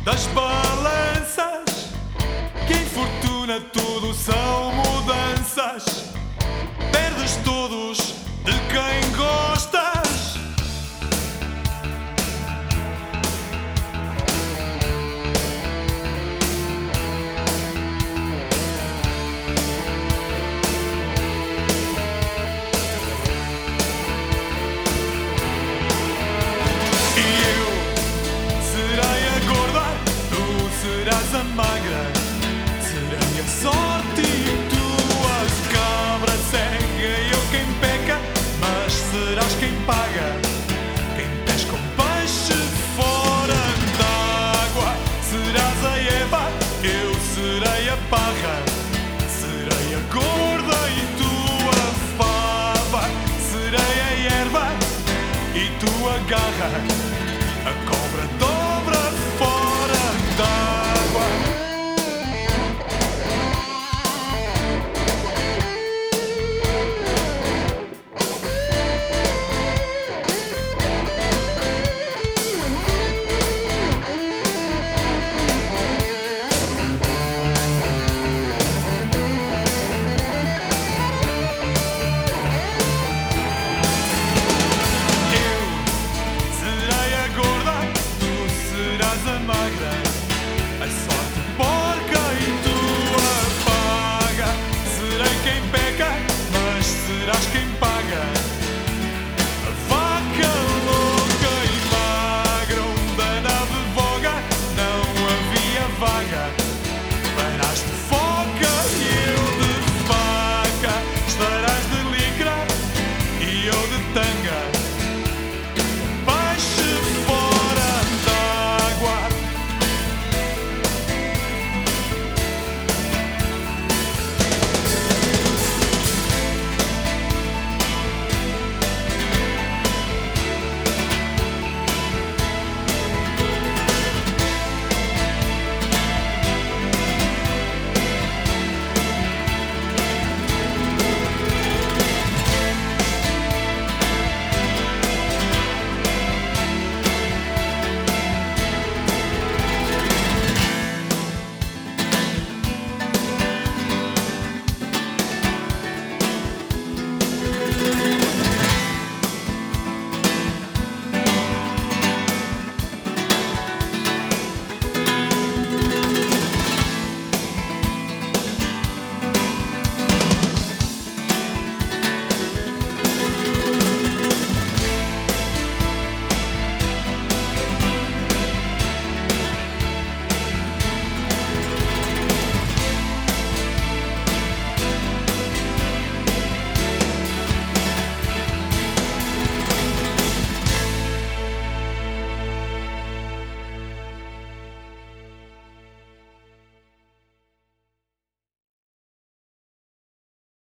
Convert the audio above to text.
das balanças, que em fortuna tudo são mudanças. Perdes todos de quem gostas. Serás a magra, serei a sorte e tu a cabra cega. Eu quem peca, mas serás quem paga. Quem pesca um peixe fora d'água. Serás a Eva, eu serei a parra. Serei a gorda e tu a fava. Serei a erva e tu a garra.